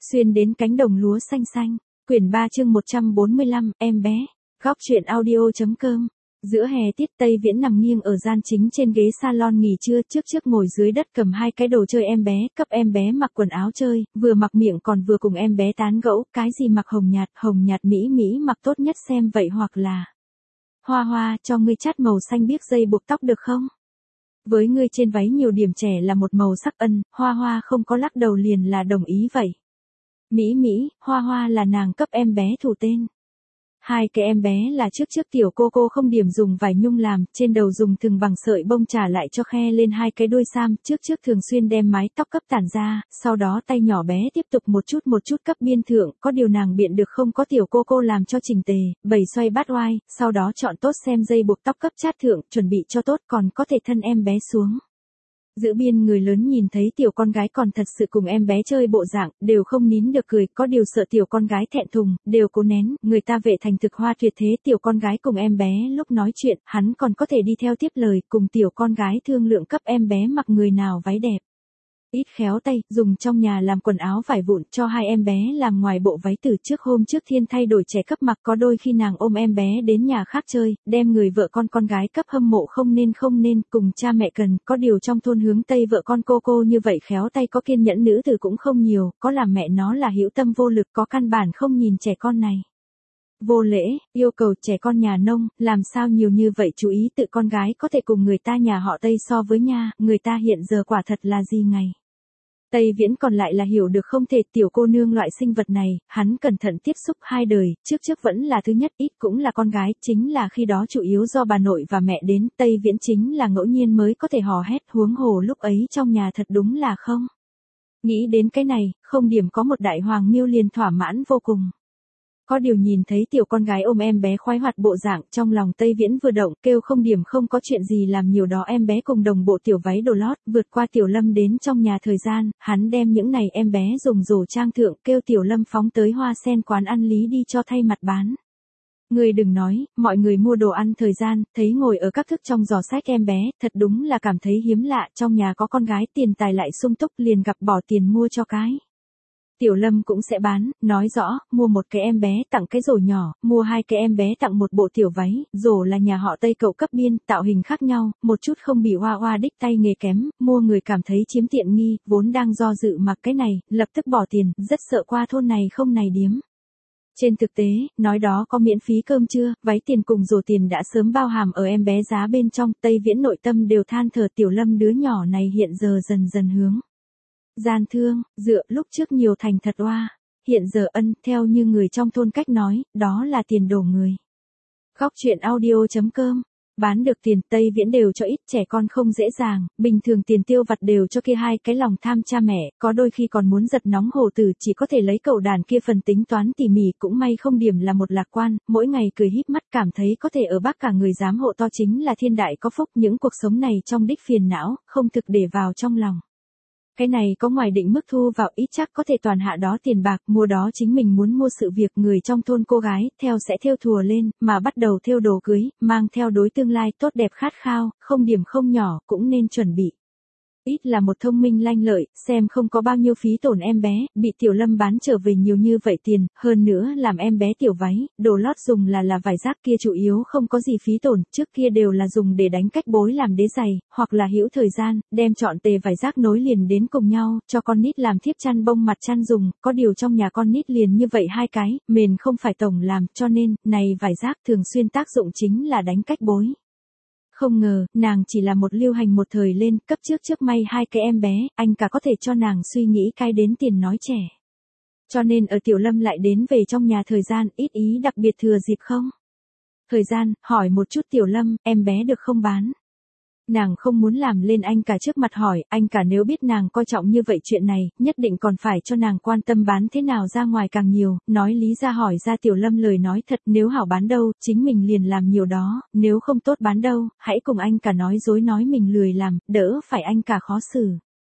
Xuyên đến cánh đồng lúa xanh xanh. Quyển 3 chương 145, em bé. Góc truyện audio.com. Giữa hè tiết Tây Viễn nằm nghiêng ở gian chính trên ghế salon nghỉ trưa, trước ngồi dưới đất cầm hai cái đồ chơi em bé, cấp em bé mặc quần áo chơi, vừa mặc miệng còn vừa cùng em bé tán gẫu, cái gì mặc hồng nhạt mỹ mỹ mặc tốt nhất xem vậy, hoặc là Hoa Hoa, cho ngươi chát màu xanh biếc dây buộc tóc được không? Với ngươi trên váy nhiều điểm trẻ là một màu sắc ân, Hoa Hoa không có lắc đầu liền là đồng ý vậy. Mỹ, Hoa Hoa là nàng cấp em bé thủ tên. Hai cái em bé là trước tiểu cô không điểm dùng vải nhung làm, trên đầu dùng thừng bằng sợi bông trả lại cho khe lên hai cái đuôi sam, trước thường xuyên đem mái tóc cấp tản ra, sau đó tay nhỏ bé tiếp tục một chút cấp biên thượng, có điều nàng biện được không có tiểu cô làm cho chỉnh tề, bày xoay bát oai, sau đó chọn tốt xem dây buộc tóc cấp chát thượng, chuẩn bị cho tốt còn có thể thân em bé xuống. Giữ biên người lớn nhìn thấy tiểu con gái còn thật sự cùng em bé chơi bộ dạng, đều không nín được cười, có điều sợ tiểu con gái thẹn thùng, đều cố nén, người ta vệ thành thực hoa tuyệt thế, tiểu con gái cùng em bé lúc nói chuyện, hắn còn có thể đi theo tiếp lời, cùng tiểu con gái thương lượng cấp em bé mặc người nào váy đẹp. Ít khéo tay, dùng trong nhà làm quần áo vải vụn cho hai em bé làm ngoài bộ váy từ trước hôm trước thiên thay đổi trẻ cấp mặc, có đôi khi nàng ôm em bé đến nhà khác chơi, đem người vợ con gái cấp hâm mộ không nên, cùng cha mẹ cần, có điều trong thôn hướng Tây vợ con cô như vậy khéo tay có kiên nhẫn nữ tử cũng không nhiều, có làm mẹ nó là hữu tâm vô lực, có căn bản không nhìn trẻ con này. Vô lễ, yêu cầu trẻ con nhà nông, làm sao nhiều như vậy chú ý tự con gái có thể cùng người ta nhà họ Tây so với nha, người ta hiện giờ quả thật là gì ngày. Tây Viễn còn lại là hiểu được không thể, tiểu cô nương loại sinh vật này, hắn cẩn thận tiếp xúc hai đời, trước vẫn là thứ nhất, ít cũng là con gái, chính là khi đó chủ yếu do bà nội và mẹ đến, Tây Viễn chính là ngẫu nhiên mới có thể hò hét, huống hồ lúc ấy trong nhà thật đúng là không. Nghĩ đến cái này, không điểm có một đại hoàng miêu liền thỏa mãn vô cùng. Có điều nhìn thấy tiểu con gái ôm em bé khoái hoạt bộ dạng, trong lòng Tây Viễn vừa động, kêu không điểm không có chuyện gì làm nhiều đó em bé cùng đồng bộ tiểu váy đồ lót, vượt qua Tiểu Lâm đến trong nhà thời gian, hắn đem những này em bé dùng rổ trang thượng, kêu Tiểu Lâm phóng tới Hoa Sen quán ăn lý đi cho thay mặt bán. Người đừng nói, mọi người mua đồ ăn thời gian, thấy ngồi ở các thức trong giỏ sách em bé, thật đúng là cảm thấy hiếm lạ, trong nhà có con gái tiền tài lại sung túc liền gặp bỏ tiền mua cho cái. Tiểu Lâm cũng sẽ bán, nói rõ, mua một cái em bé tặng cái rổ nhỏ, mua hai cái em bé tặng một bộ tiểu váy, rổ là nhà họ Tây cậu cấp biên, tạo hình khác nhau, một chút không bị hoa đích tay nghề kém, mua người cảm thấy chiếm tiện nghi, vốn đang do dự mặc cái này, lập tức bỏ tiền, rất sợ qua thôn này không này điếm. Trên thực tế, nói đó có miễn phí cơm trưa, váy tiền cùng rổ tiền đã sớm bao hàm ở em bé giá bên trong, Tây Viễn nội tâm đều than thở Tiểu Lâm đứa nhỏ này hiện giờ dần hướng. Gian thương, dựa lúc trước nhiều thành thật oa, hiện giờ ân, theo như người trong thôn cách nói, đó là tiền đổ người. Góc truyện audio.com, bán được tiền Tây Viễn đều cho ít, trẻ con không dễ dàng, bình thường tiền tiêu vặt đều cho kia hai cái lòng tham cha mẹ, có đôi khi còn muốn giật nóng hổ tử chỉ có thể lấy cậu đàn kia phần tính toán tỉ mỉ, cũng may không điểm là một lạc quan, mỗi ngày cười híp mắt cảm thấy có thể ở Bắc cả người dám hộ to chính là thiên đại có phúc, những cuộc sống này trong đích phiền não, không thực để vào trong lòng. Cái này có ngoài định mức thu vào ít chắc có thể toàn hạ đó tiền bạc, mua đó chính mình muốn mua sự việc người trong thôn cô gái, theo sẽ thêu thùa lên, mà bắt đầu thêu đồ cưới, mang theo đối tương lai tốt đẹp khát khao, không điểm không nhỏ, cũng nên chuẩn bị. Ít là một thông minh lanh lợi, xem không có bao nhiêu phí tổn em bé, bị Tiểu Lâm bán trở về nhiều như vậy tiền, hơn nữa làm em bé tiểu váy, đồ lót dùng là vải rác kia chủ yếu không có gì phí tổn, trước kia đều là dùng để đánh cách bối làm đế giày, hoặc là hữu thời gian, đem chọn tề vải rác nối liền đến cùng nhau, cho con nít làm thiếp chăn bông mặt chăn dùng, có điều trong nhà con nít liền như vậy hai cái, mền không phải tổng làm, cho nên, này vải rác thường xuyên tác dụng chính là đánh cách bối. Không ngờ, nàng chỉ là một lưu hành một thời lên, cấp trước may hai cái em bé, anh cả có thể cho nàng suy nghĩ cai đến tiền nói trẻ. Cho nên ở Tiểu Lâm lại đến về trong nhà thời gian, ít ý đặc biệt thừa dịp không? Thời gian, hỏi một chút Tiểu Lâm, em bé được không bán? Nàng không muốn làm lên anh cả trước mặt hỏi, anh cả nếu biết nàng coi trọng như vậy chuyện này, nhất định còn phải cho nàng quan tâm bán thế nào ra ngoài càng nhiều, nói lý ra hỏi ra Tiểu Lâm lời nói thật, nếu hảo bán đâu, chính mình liền làm nhiều đó, nếu không tốt bán đâu, hãy cùng anh cả nói dối nói mình lười làm, đỡ phải anh cả khó xử.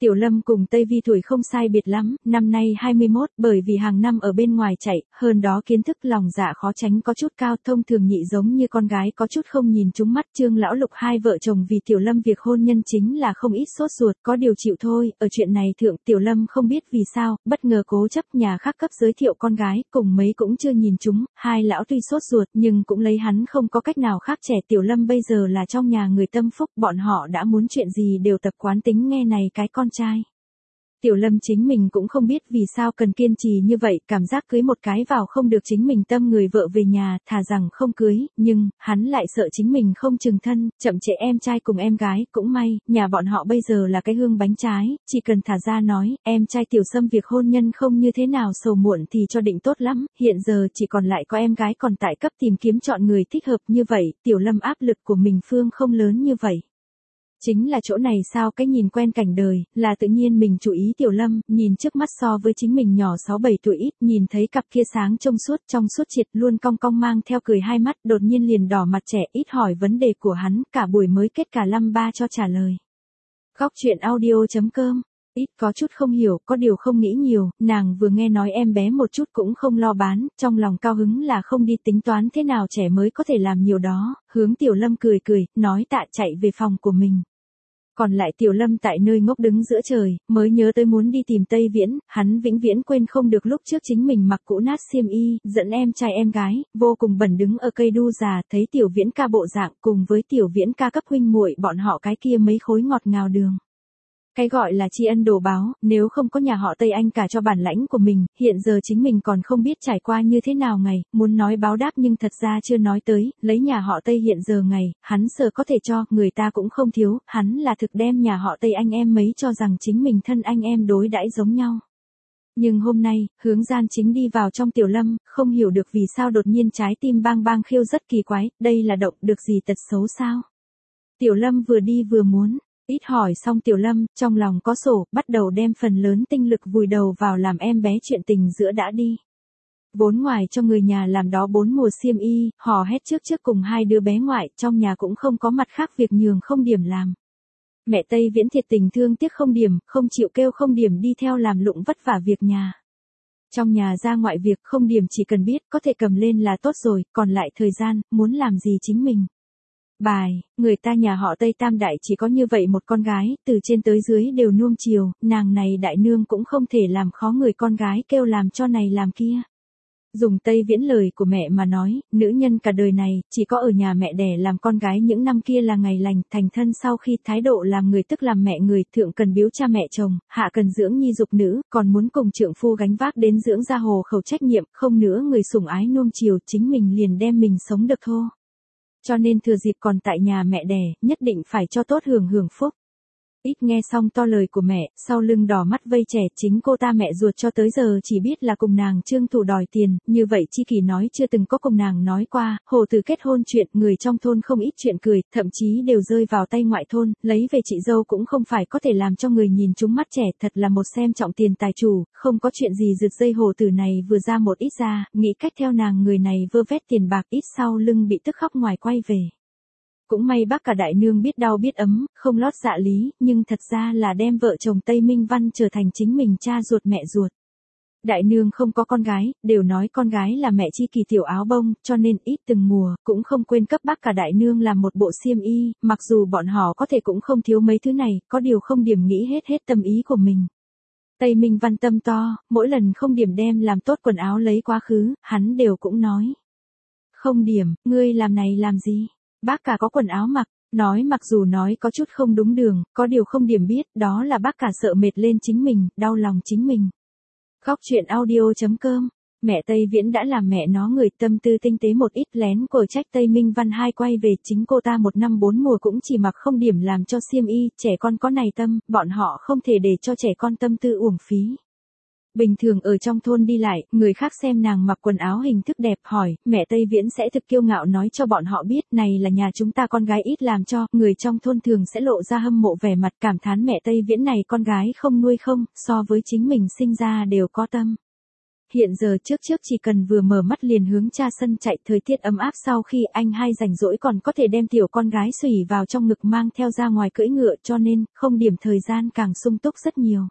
Tiểu Lâm cùng Tây Vi tuổi không sai biệt lắm, năm nay 21, bởi vì hàng năm ở bên ngoài chạy, hơn đó kiến thức lòng dạ khó tránh có chút cao, thông thường nhị giống như con gái có chút không nhìn trúng mắt. Trương lão Lục hai vợ chồng vì Tiểu Lâm việc hôn nhân chính là không ít sốt ruột, có điều chịu thôi. Ở chuyện này thượng Tiểu Lâm không biết vì sao, bất ngờ cố chấp nhà khác cấp giới thiệu con gái, cùng mấy cũng chưa nhìn trúng. Hai lão tuy sốt ruột nhưng cũng lấy hắn không có cách nào khác. Trẻ Tiểu Lâm bây giờ là trong nhà người tâm phúc, bọn họ đã muốn chuyện gì đều tập quán tính nghe này cái con trai. Tiểu Lâm chính mình cũng không biết vì sao cần kiên trì như vậy, cảm giác cưới một cái vào không được chính mình tâm người vợ về nhà, thà rằng không cưới, nhưng, hắn lại sợ chính mình không chừng thân, chậm trễ em trai cùng em gái, cũng may, nhà bọn họ bây giờ là cái hương bánh trái, chỉ cần thả ra nói, em trai Tiểu Sâm việc hôn nhân không như thế nào sầu muộn thì cho định tốt lắm, hiện giờ chỉ còn lại có em gái còn tại cấp tìm kiếm chọn người thích hợp như vậy, Tiểu Lâm áp lực của mình phương không lớn như vậy. Chính là chỗ này sao cái nhìn quen cảnh đời, là tự nhiên mình chú ý Tiểu Lâm, nhìn trước mắt so với chính mình nhỏ 6-7 tuổi ít, nhìn thấy cặp kia sáng trong suốt triệt luôn cong cong mang theo cười hai mắt, đột nhiên liền đỏ mặt trẻ ít hỏi vấn đề của hắn, cả buổi mới kết cả Lâm ba cho trả lời. Góc chuyện audio.com Ít có chút không hiểu, có điều không nghĩ nhiều, nàng vừa nghe nói em bé một chút cũng không lo bán, trong lòng cao hứng là không đi tính toán thế nào trẻ mới có thể làm nhiều đó, hướng Tiểu Lâm cười, nói tạ chạy về phòng của mình. Còn lại Tiểu Lâm tại nơi ngốc đứng giữa trời, mới nhớ tới muốn đi tìm Tây Viễn, hắn vĩnh viễn quên không được lúc trước chính mình mặc cũ nát xiêm y, dẫn em trai em gái, vô cùng bẩn đứng ở cây đu già, thấy Tiểu Viễn ca bộ dạng cùng với Tiểu Viễn ca cấp huynh muội bọn họ cái kia mấy khối ngọt ngào đường. Cái gọi là tri ân đồ báo, nếu không có nhà họ Tây Anh cả cho bản lãnh của mình, hiện giờ chính mình còn không biết trải qua như thế nào ngày, muốn nói báo đáp nhưng thật ra chưa nói tới, lấy nhà họ Tây hiện giờ ngày, hắn sợ có thể cho, người ta cũng không thiếu, hắn là thực đem nhà họ Tây anh em mấy cho rằng chính mình thân anh em đối đãi giống nhau. Nhưng hôm nay, hướng gian chính đi vào trong Tiểu Lâm, không hiểu được vì sao đột nhiên trái tim bang bang khiêu rất kỳ quái, đây là động được gì tật xấu sao? Tiểu Lâm vừa đi vừa muốn. Ít hỏi xong Tiểu Lâm, trong lòng có sổ, bắt đầu đem phần lớn tinh lực vùi đầu vào làm em bé chuyện tình giữa đã đi. Vốn ngoài cho người nhà làm đó 4 mùa xiêm y, hò hét trước cùng hai đứa bé ngoại, trong nhà cũng không có mặt khác việc nhường không điểm làm. Mẹ Tây Viễn thiệt tình thương tiếc không điểm, không chịu kêu không điểm đi theo làm lụng vất vả việc nhà. Trong nhà ra ngoại việc không điểm chỉ cần biết có thể cầm lên là tốt rồi, còn lại thời gian, muốn làm gì chính mình. Bài, người ta nhà họ Tây Tam Đại chỉ có như vậy một con gái, từ trên tới dưới đều nuông chiều, nàng này đại nương cũng không thể làm khó người con gái kêu làm cho này làm kia. Dùng Tây Viễn lời của mẹ mà nói, nữ nhân cả đời này, chỉ có ở nhà mẹ đẻ làm con gái những năm kia là ngày lành, thành thân sau khi thái độ làm người tức làm mẹ người, thượng cần biếu cha mẹ chồng, hạ cần dưỡng nhi dục nữ, còn muốn cùng trượng phu gánh vác đến dưỡng gia hồ khẩu trách nhiệm, không nữa người sủng ái nuông chiều, chính mình liền đem mình sống được thô. Cho nên thừa dịp còn tại nhà mẹ đẻ, nhất định phải cho tốt hưởng phúc. Ít nghe xong to lời của mẹ, sau lưng đỏ mắt vây trẻ, chính cô ta mẹ ruột cho tới giờ chỉ biết là cùng nàng Trương Thủ đòi tiền, như vậy Chi Kỳ nói chưa từng có cùng nàng nói qua, hồ từ kết hôn chuyện, người trong thôn không ít chuyện cười, thậm chí đều rơi vào tay ngoại thôn, lấy về chị dâu cũng không phải có thể làm cho người nhìn trúng mắt trẻ, thật là một xem trọng tiền tài chủ, không có chuyện gì rượt dây hồ tử này vừa ra một ít ra, nghĩ cách theo nàng người này vơ vét tiền bạc ít sau lưng bị tức khóc ngoài quay về. Cũng may bác cả đại nương biết đau biết ấm, không lót dạ lý, nhưng thật ra là đem vợ chồng Tây Minh Văn trở thành chính mình cha ruột mẹ ruột. Đại nương không có con gái, đều nói con gái là mẹ Chi Kỳ tiểu áo bông, cho nên ít từng mùa, cũng không quên cấp bác cả đại nương làm một bộ xiêm y, mặc dù bọn họ có thể cũng không thiếu mấy thứ này, có điều không điểm nghĩ hết tâm ý của mình. Tây Minh Văn tâm to, mỗi lần không điểm đem làm tốt quần áo lấy quá khứ, hắn đều cũng nói. Không điểm, ngươi làm này làm gì? Bác cả có quần áo mặc, nói mặc dù nói có chút không đúng đường, có điều không điểm biết, đó là bác cả sợ mệt lên chính mình, đau lòng chính mình. Góc chuyện audio.com Mẹ Tây Viễn đã làm mẹ nó người tâm tư tinh tế một ít lén của trách Tây Minh Văn hai quay về chính cô ta 1 năm 4 mùa cũng chỉ mặc không điểm làm cho xiêm y, trẻ con có này tâm, bọn họ không thể để cho trẻ con tâm tư uổng phí. Bình thường ở trong thôn đi lại, người khác xem nàng mặc quần áo hình thức đẹp hỏi, mẹ Tây Viễn sẽ thực kiêu ngạo nói cho bọn họ biết này là nhà chúng ta con gái ít làm cho, người trong thôn thường sẽ lộ ra hâm mộ vẻ mặt cảm thán mẹ Tây Viễn này con gái không nuôi không, so với chính mình sinh ra đều có tâm. hiện giờ trước chỉ cần vừa mở mắt liền hướng cha sân chạy, thời tiết ấm áp, sau khi anh hai rảnh rỗi còn có thể đem tiểu con gái xùy vào trong ngực mang theo ra ngoài cưỡi ngựa, cho nên không điểm thời gian càng sung túc rất nhiều.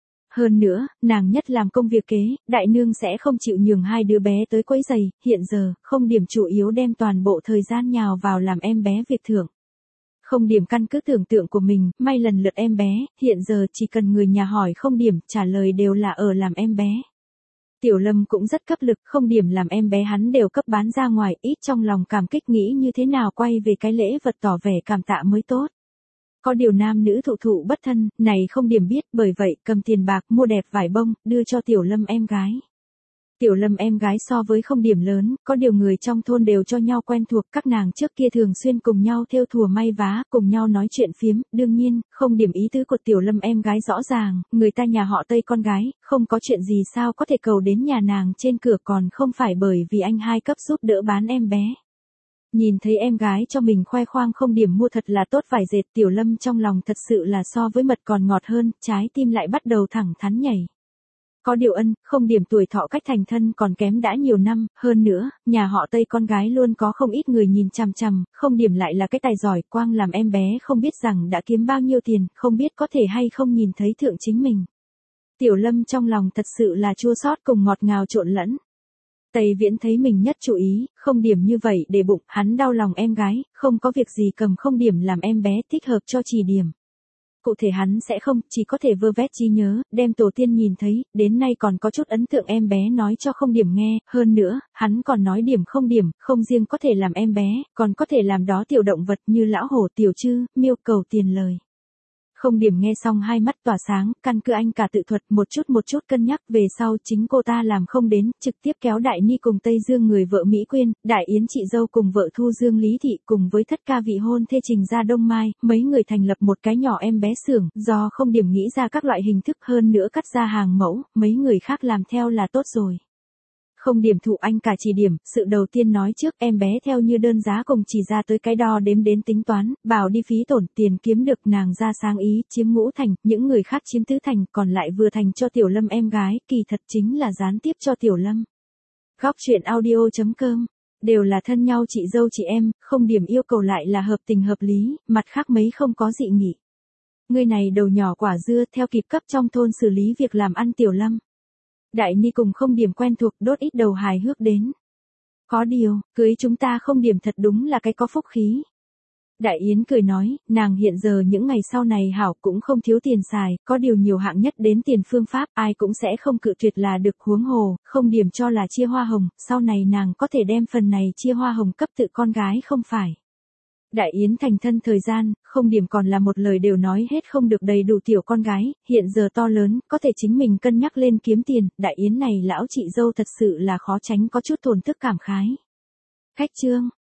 Hơn nữa, nàng nhất làm công việc kế, đại nương sẽ không chịu nhường hai đứa bé tới quấy giày, hiện giờ, không điểm chủ yếu đem toàn bộ thời gian nhào vào làm em bé việc thưởng. Không điểm căn cứ tưởng tượng của mình, may lần lượt em bé, hiện giờ chỉ cần người nhà hỏi không điểm, trả lời đều là ở làm em bé. Tiểu Lâm cũng rất cấp lực, không điểm làm em bé hắn đều cấp bán ra ngoài, ít trong lòng cảm kích nghĩ như thế nào quay về cái lễ vật tỏ vẻ cảm tạ mới tốt. Có điều nam nữ thụ bất thân, này không điểm biết, bởi vậy cầm tiền bạc mua đẹp vải bông, đưa cho Tiểu Lâm em gái. Tiểu Lâm em gái so với không điểm lớn, có điều người trong thôn đều cho nhau quen thuộc, các nàng trước kia thường xuyên cùng nhau thêu thùa may vá, cùng nhau nói chuyện phiếm, đương nhiên, không điểm ý tứ của Tiểu Lâm em gái rõ ràng, người ta nhà họ Tây con gái, không có chuyện gì sao có thể cầu đến nhà nàng trên cửa, còn không phải bởi vì anh hai cấp giúp đỡ bán em bé. Nhìn thấy em gái cho mình khoe khoang không điểm mua thật là tốt vải dệt, Tiểu Lâm trong lòng thật sự là so với mật còn ngọt hơn, trái tim lại bắt đầu thẳng thắn nhảy. Có điều không điểm tuổi thọ cách thành thân còn kém đã nhiều năm, hơn nữa, nhà họ Tây con gái luôn có không ít người nhìn chằm chằm, không điểm lại là cái tài giỏi, quang làm em bé không biết rằng đã kiếm bao nhiêu tiền, không biết có thể hay không nhìn thấy thượng chính mình. Tiểu Lâm trong lòng thật sự là chua xót cùng ngọt ngào trộn lẫn. Tây Viễn thấy mình nhất chú ý, không điểm như vậy để bụng, hắn đau lòng em gái, không có việc gì cầm không điểm làm em bé thích hợp cho chỉ điểm. Cụ thể hắn sẽ không, chỉ có thể vơ vét trí nhớ, đem tổ tiên nhìn thấy, đến nay còn có chút ấn tượng em bé nói cho không điểm nghe, hơn nữa, hắn còn nói điểm, không riêng có thể làm em bé, còn có thể làm đó tiểu động vật như lão hổ, tiểu trư, miêu, cầu tiền lời. Không điểm nghe xong hai mắt tỏa sáng, căn cứ anh cả tự thuật một chút cân nhắc về sau chính cô ta làm không đến, trực tiếp kéo Đại Ni cùng Tây Dương người vợ Mỹ Quyên, Đại Yến chị dâu cùng vợ Thu Dương Lý Thị cùng với thất ca vị hôn thê Trình ra Đông Mai, mấy người thành lập một cái nhỏ em bé xưởng, do không điểm nghĩ ra các loại hình thức, hơn nữa cắt ra hàng mẫu, mấy người khác làm theo là tốt rồi. Không điểm thụ anh cả chỉ điểm, sự đầu tiên nói trước em bé theo như đơn giá cùng chỉ ra tới cái đo đếm đến tính toán, bảo đi phí tổn, tiền kiếm được nàng ra sáng ý, chiếm ngũ thành, những người khác chiếm tứ thành, còn lại vừa thành cho Tiểu Lâm em gái, kỳ thật chính là gián tiếp cho Tiểu Lâm. Góc truyện audio.com, đều là thân nhau chị dâu chị em, không điểm yêu cầu lại là hợp tình hợp lý, mặt khác mấy không có dị nghị. Người này đầu nhỏ quả dưa theo kịp cấp trong thôn xử lý việc làm ăn Tiểu Lâm. Đại Ni cùng không điểm quen thuộc, đốt ít đầu hài hước đến. Có điều, cưới chúng ta không điểm thật đúng là cái có phúc khí. Đại Yến cười nói, nàng hiện giờ những ngày sau này hảo cũng không thiếu tiền xài, có điều nhiều hạng nhất đến tiền phương pháp, ai cũng sẽ không cự tuyệt là được, huống hồ, không điểm cho là chia hoa hồng, sau này nàng có thể đem phần này chia hoa hồng cấp tự con gái không phải. Đại Yến thành thân thời gian, không điểm còn là một lời đều nói hết không được đầy đủ tiểu con gái, hiện giờ to lớn, có thể chính mình cân nhắc lên kiếm tiền, Đại Yến này lão chị dâu thật sự là khó tránh có chút thổn thức cảm khái. Khách chương